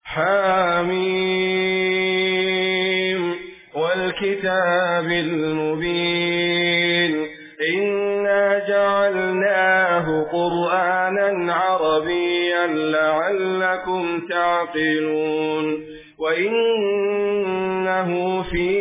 حميم والكتاب المبين إنا جعلناه قرآنا عربيا لعلكم تعقلون وإنه في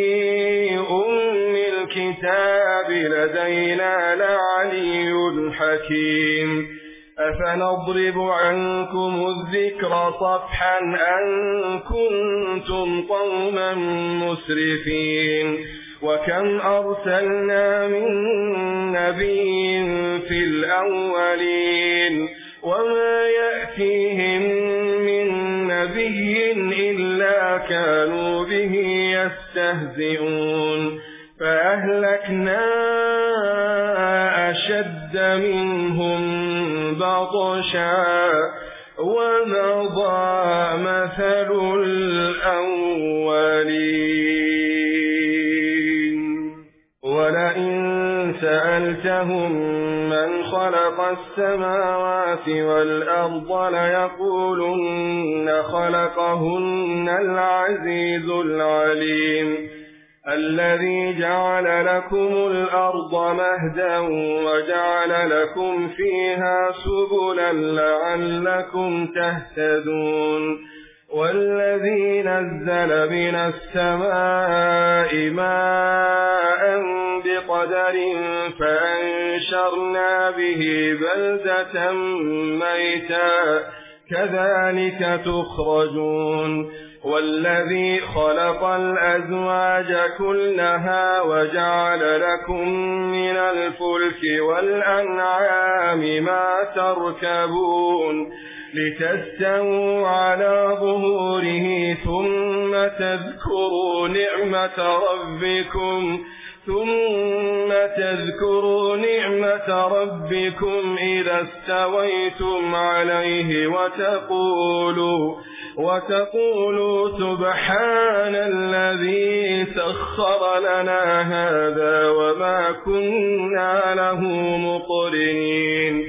الكتاب لدينا لعلي حكيم أفنضرب عنكم الذكر صفحا أن كنتم قوما مسرفين وكم أرسلنا من نبي في الأولين وما يأتيهم من نبي إلا كانوا به يستهزئون فأهلكنا أشد منهم بطشا ومضى مثل الأولين ولئن سألتهم من خلق السماوات والأرض ليقولن خلقهن العزيز العليم الذي جعل لكم الأرض مهدا وجعل لكم فيها سبلا لعلكم تهتدون والذي نزل من السماء ماء بقدر فأنشرنا به بلدة ميتا كذلك تخرجون والذي خلق الأزواج كلها وجعل لكم من الفلك والأنعام ما تركبون لتستووا على ظهوره ثم تذكروا نعمة ربكم إذا استويتم عليه وتقولوا سبحان الذي سخر لنا هذا وما كنا له مقرنين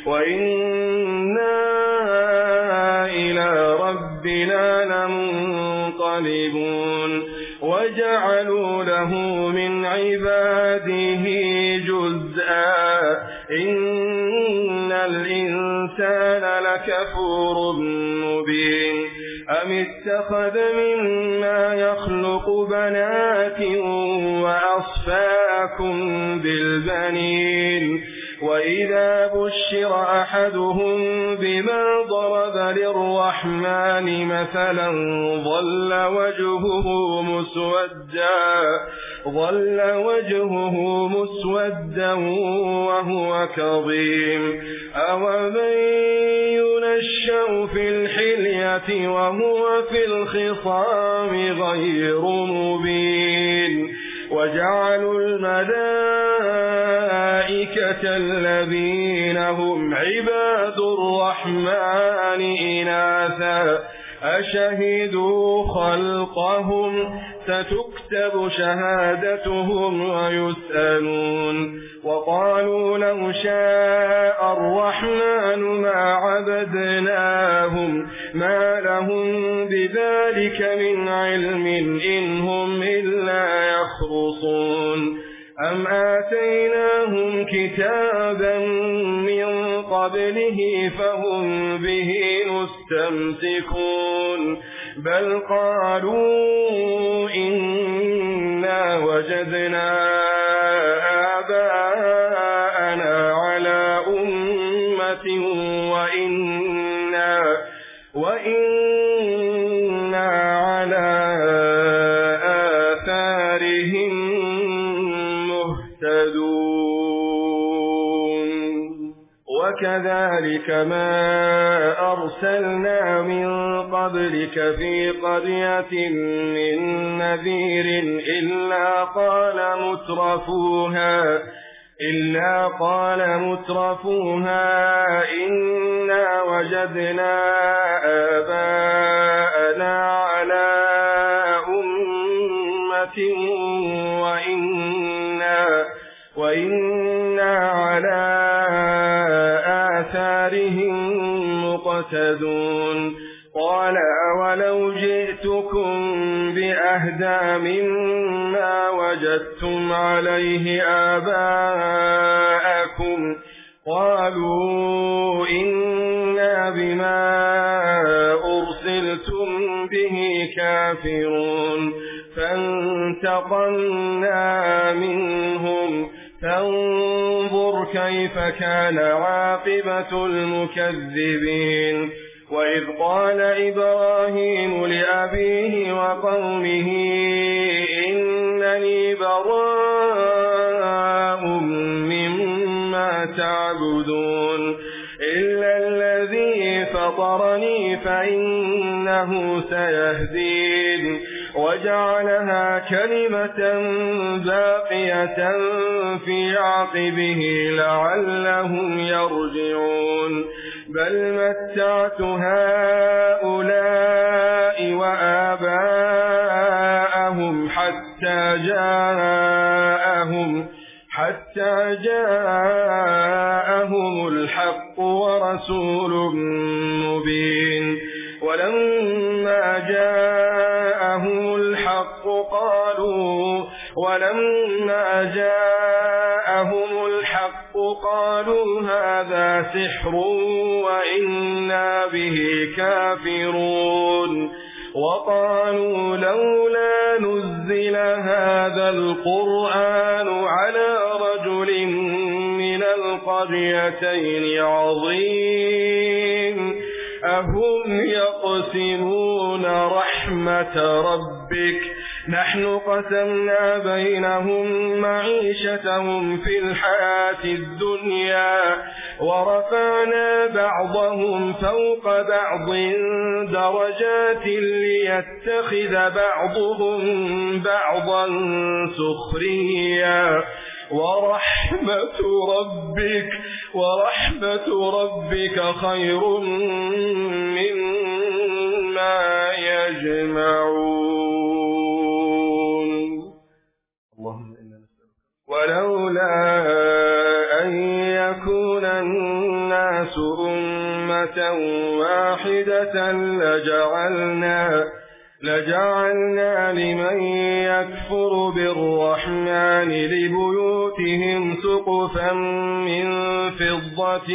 وإنا إلى ربنا لمنقلبون وجعلوا له من عباده جزءا إن الإنسان لكفور مبين أم اتخذ مما يخلق بنات وأصفاكم بالبنين وإذا بشر أحدهم بما ضرب للرحمن مثلا ظل وجهه مسودا وهو كظيم أومن ينشأ في الحلية وهو في الخصام غير مبين وجعلوا الملائكة الذين هم عباد الرحمن إناثا أشهدوا خلقهم ستكتب شهادتهم ويسألون وقالوا لو شاء الرحمن ما عبدناهم ما لهم بذلك من علم إن هم إلا يخرصون أم آتيناهم كتابا من قبله فهم به مستمسكون بل قالوا إنا وجدنا آباءنا على أمة وإنا على آثارهم مهتدون وكذلك ما أرسلنا من قبلك في قرية من نذير إلا قال مترفوها إنا وجدنا آباءنا على أمة وإنا على آثارهم مقتدون قال ولو جئتكم بأهدى مما وجدتم عليه آباءكم قالوا إنا بما أرسلتم به كافرون فانتقمنا منهم فانظر كيف كان عاقبة المكذبين وإذ قال إبراهيم لأبيه وقومه إنني براء مما تعبدون إلا الذي فطرني فإنه سيهدين وجعلها كلمة باقية في عقبه لعلهم يرجعون بل متعت هؤلاء وآباءهم حتى جاءهم الحق ورسول مبين ولما جاءهم الحق قالوا هذا سحر وإنا به كافرون وقالوا لولا نزل هذا القرآن على رجل من القريتين عظيم أهم يقسمون رحمة ربك نحن قسمنا بينهم معيشتهم في الحياة الدنيا ورفعنا بعضهم فوق بعض درجات ليتخذ بعضهم بعضا سخريا ورحمة ربك خير مما يجمعون اللهم إنا نسألك ولولا أن يكون الناس أمة واحدة لجعلنا لمن يكفر بالرحمن لبيوتهم سقفا من فضة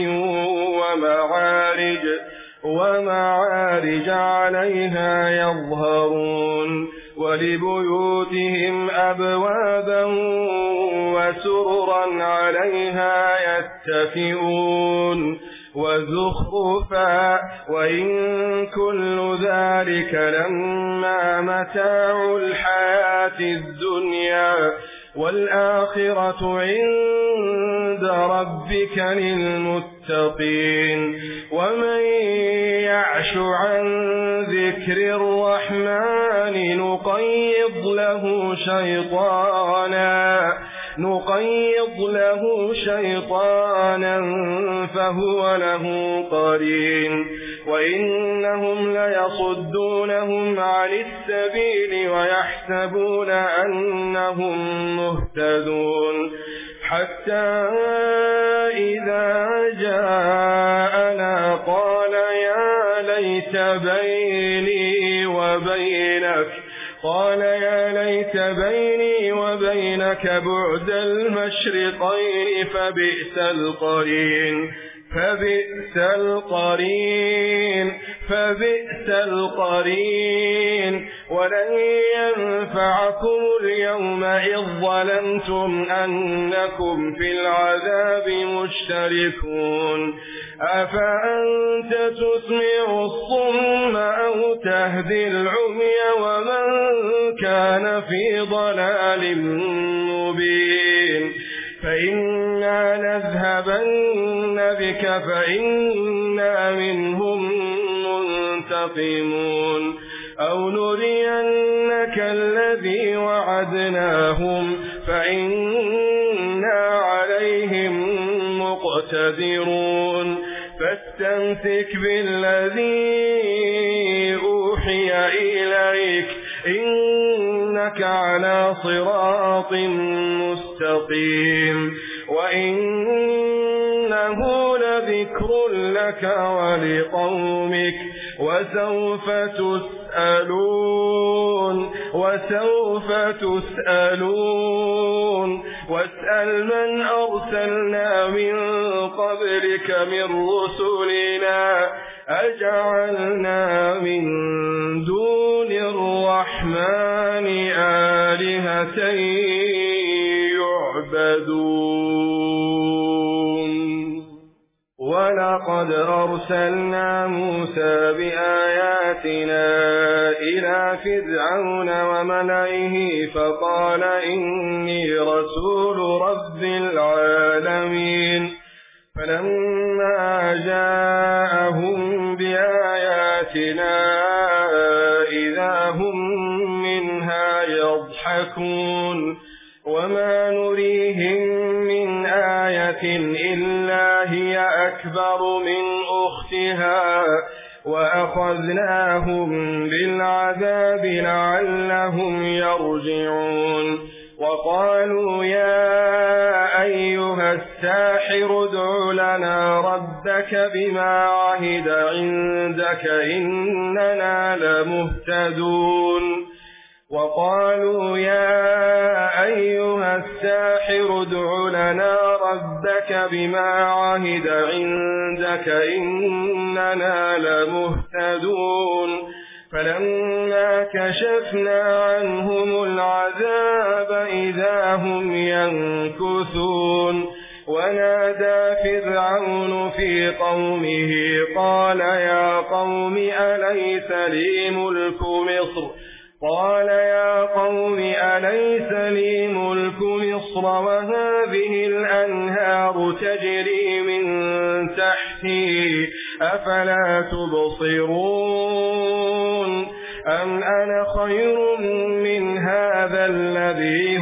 ومعارج عليها يظهرون ولبيوتهم أبوابا وسررا عليها يتكئون وزخرفا وإن كل ذلك لما متاع الحياة الدنيا والآخرة عند ربك للمتقين ومن يعش عن ذكر الرحمن نقيض له شيطانا فهو له قرين وإنهم ليصدونهم عن السبيل ويحسبون أنهم مهتدون حتى إذا جاءنا قال يا ليت بيني وبينك بعد المشرقين فبئس القرين ولن ينفعكم اليوم إذ ظلمتم أنكم في العذاب مشتركون أفأنت تسمع الصم أو تهدي العمي ومن كان في ضلال مبين فإنا نذهبن بك فإنا منهم منتقمون أو نرينك الذي وعدناهم فإنا عليهم مقتدرون فاستمسك بالذي أوحي إليك إنك على صراط مستقيم وإنه لذكر لك ولقومك وسوف تسألون وسوف تسألون واسأل من أرسلنا من قبلك من رسلنا أجعلنا من دون الرحمن آلهة يعبدون ولقد أرسلنا موسى بآياتنا إلى فرعون وملئه فقال إني رسول رب العالمين فلما جاءهم بآياتنا إذا هم منها يضحكون وما نريهم من آية إلا هي أكبر من أختها وأخذناهم بالعذاب لعلهم يرجعون وقالوا يا أيها الساحر ادع لنا ربك بما عهد عندك إننا لمهتدون وقالوا يا أيها الساحر ادع لنا ربك بما عهد عندك إننا لمهتدون فلما كشفنا عنهم العذاب إذا هم ينكثون ونادى فرعون في قومه قال يا قوم أليس لي ملك مصر وهذه الأنهار تجري من تحتي أفلا تبصرون أم أنا خير من هذا الذي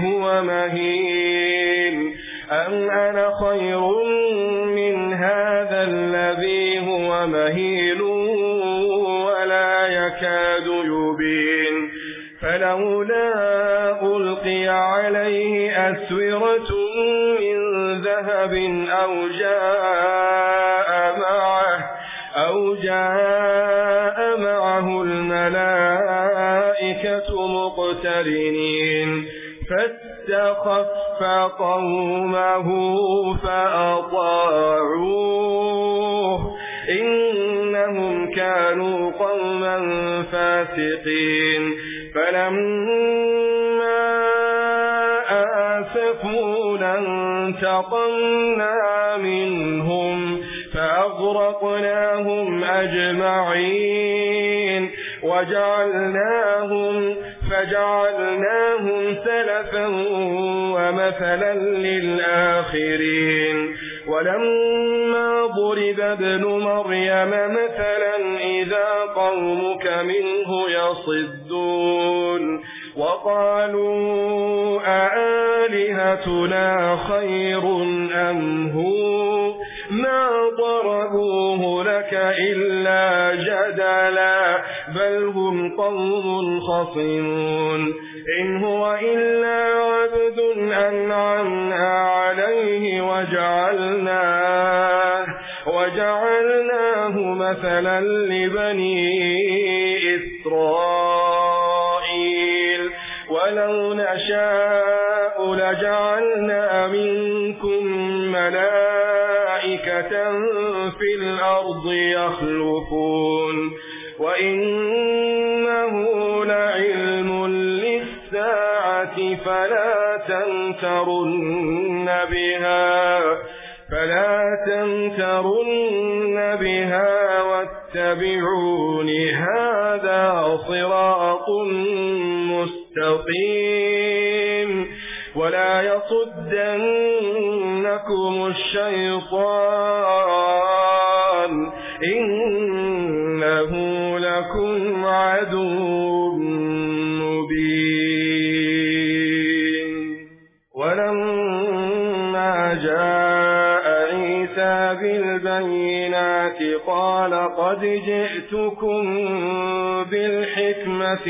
هو مهين ولا يكاد يبين فلولا ألقي عليه أسورة من ذهب أو جاء معه الملائكة مقترنين فاستخف قومه فأطاعوه إنهم كانوا قوما فاسقين فلما آسفونا انتقمنا منهم فأغرقناهم أجمعين فجعلناهم سلفا ومثلا للآخرين ولما ضرب ابن مريم مثلا إذا قومك منه يصدون وقالوا أآلهتنا خير أم هو ما ضربوه لك إلا جدلا بل هم قوم خصمون إن هو إلا عبد أنعمنا عليه وجعلناه مثلا لبني إسرائيل ولو نشاء لجعلنا منكم ملائكة في الأرض يخلفون وإنه لعلم للساعة فلا تمترن بها واتبعون هذا صراط مستقيم ولا يصدنكم الشيطان إنه لكم عدو مبين ولما جاء عيسى بالبينات قال قد جئتكم بالحكمة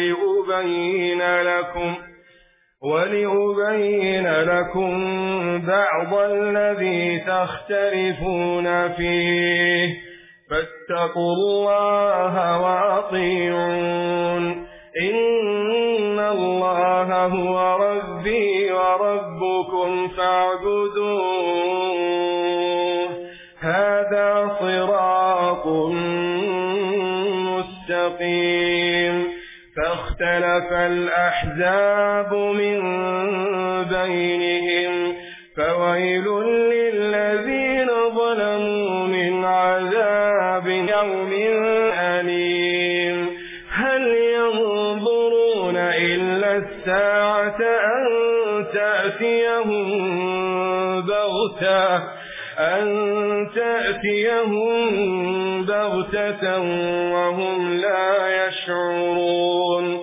ولأبين لكم بعض الذي تختلفون فيه فاتقوا الله وأطيعون إن الله هو ربي وربكم فاعبدوه هذا صراط مستقيم فاختلف الأحزاب من بينهم فويل للذين ظلموا من عذاب يوم أليم هل ينظرون إلا الساعة أن تأتيهم بغتة وهم لا يشعرون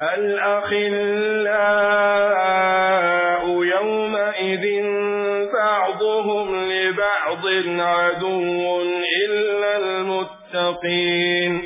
الأخلاء يومئذ بعضهم لبعض عدو إلا المتقين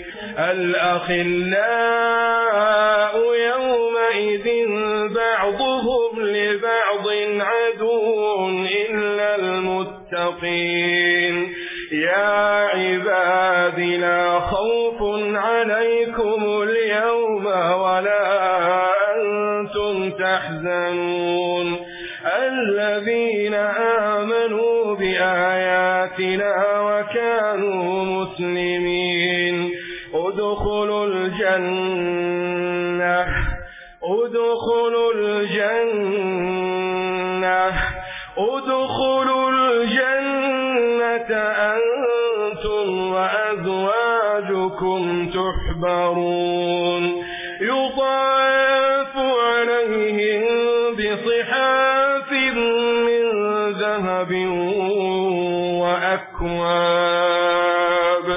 الأخلاء يومئذ بعضهم لبعض عدو إلا المتقين يا عباد لا خوف عليكم اليوم ولا أنتم تحزنون الذين آمنوا بآياتنا وكانوا مسلمين ادخلوا الجنة أنتم وأزواجكم تحبرون يضاعف عليهم بصحاف من ذهب وأكواب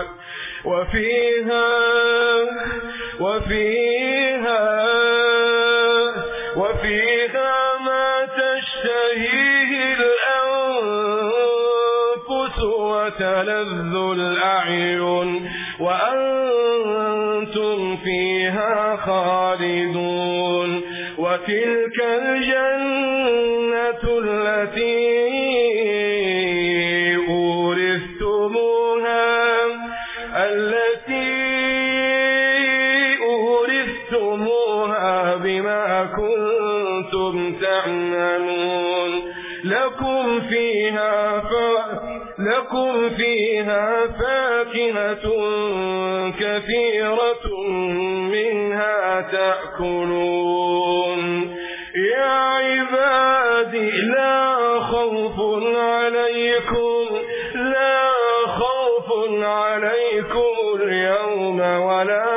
وفيها ما تشتهيه الأنفس وتلذ الأعين وأنتم فيها خالدون وتلك الجنة التي أورثتموها بما كنتم تعملون لكم فيها فاكهة كثيرة منها تأكلون يا عبادي لا خوف عليكم اليوم ولا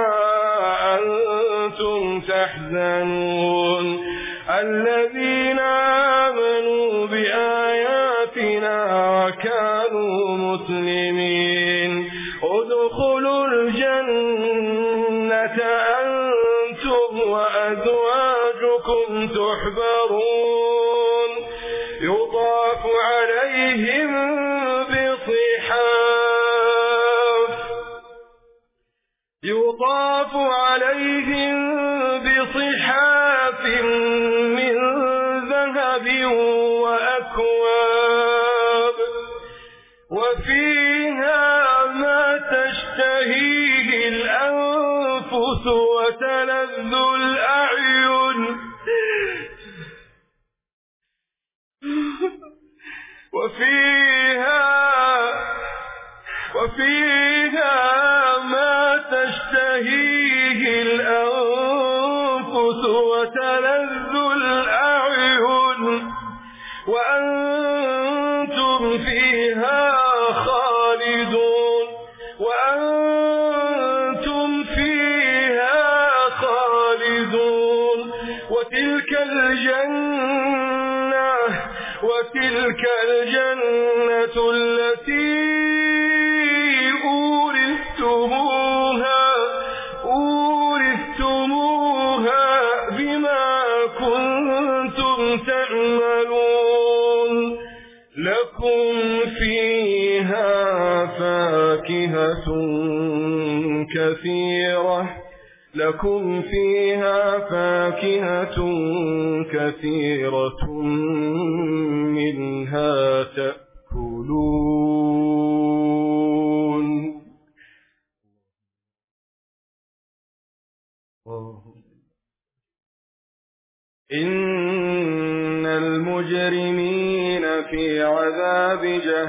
أنتم تحزنون الذين آمنوا بآياتنا وكانوا مسلمين ادخلوا الجنة أنتم وأزواجكم تحبرون يطاف عليهم بصحاف من ذهب وأكواب وفيها ما تشتهيه الأنفس وتلذ الأعين وفيها ما تشتهيه الأنفس وتلذ الأعين وأنتم فيها خالدون وتلك الجنة التي أورثتموها بما كنتم تعملون لكم فيها فاكهة كثيرة منها تأكلون إن المجرمين في عذاب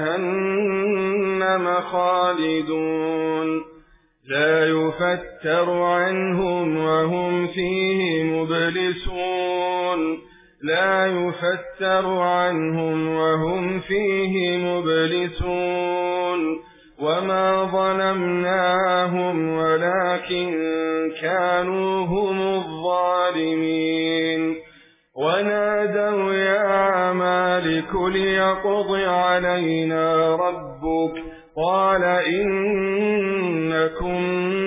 جهنم خالدون لا يفتر عنهم وهم فيه مبلسون لا يفتر عنهم وهم فيه مبلسون وما ظلمناهم ولكن كانوا هم الظالمين ونادوا يا مالك ليقض علينا ربك قال إنكم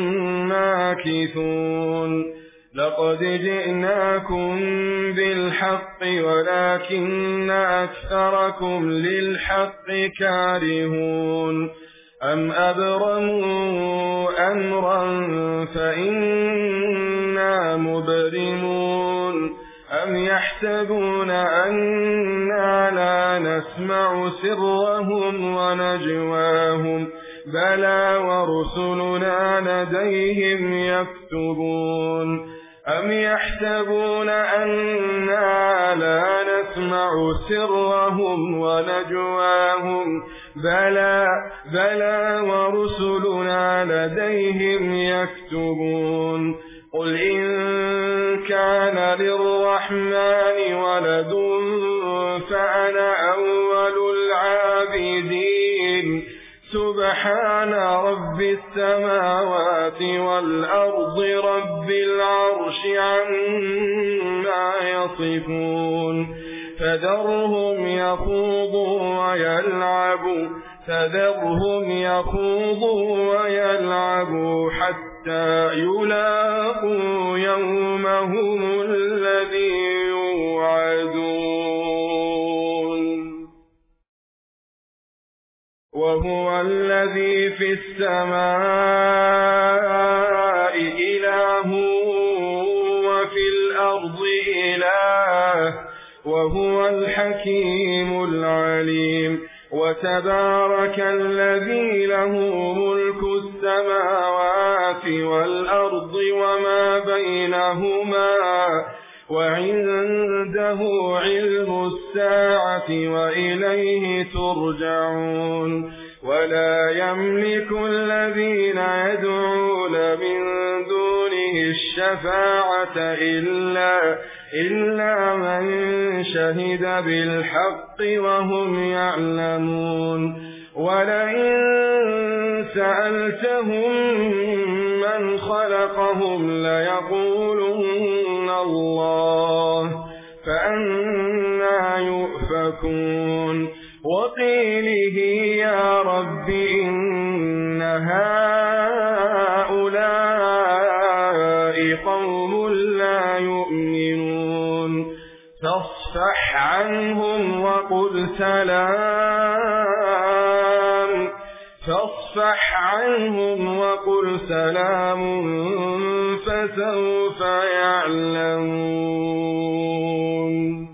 ماكثون لقد جئناكم بالحق ولكن أكثركم للحق كارهون أم أبرموا أمرا فإنا مبرمون أم يحسبون أنا لا نسمع سرهم ونجواهم بلى ورسلنا لديهم يكتبون أم يحسبون أنا لا نسمع سرهم ونجواهم بلى ورسلنا لديهم يكتبون قل إن كان للرحمن ولد فأنا أول العابدين سبحان رب السماوات والأرض رب العرش عما يصفون فذرهم يخوضوا ويلعبوا حتى يلاقوا يومهم الذي يوعدون وهو الذي في السماء إله وفي الأرض إله وهو الحكيم العليم وتبارك الذي له ملك السماوات والأرض وما بينهما وعنده علم الساعة وإليه ترجعون ولا يملك الذين يدعون من دونه الشفاعة إلا من شهد بالحق وهم يعلمون ولئن سألتهم من خلقهم ليقولن الله فأنى يؤفكون وقيله يا رب إن هؤلاء قوم لا يؤمنون فاصفح عنهم وقل سلام فسوف يعلمون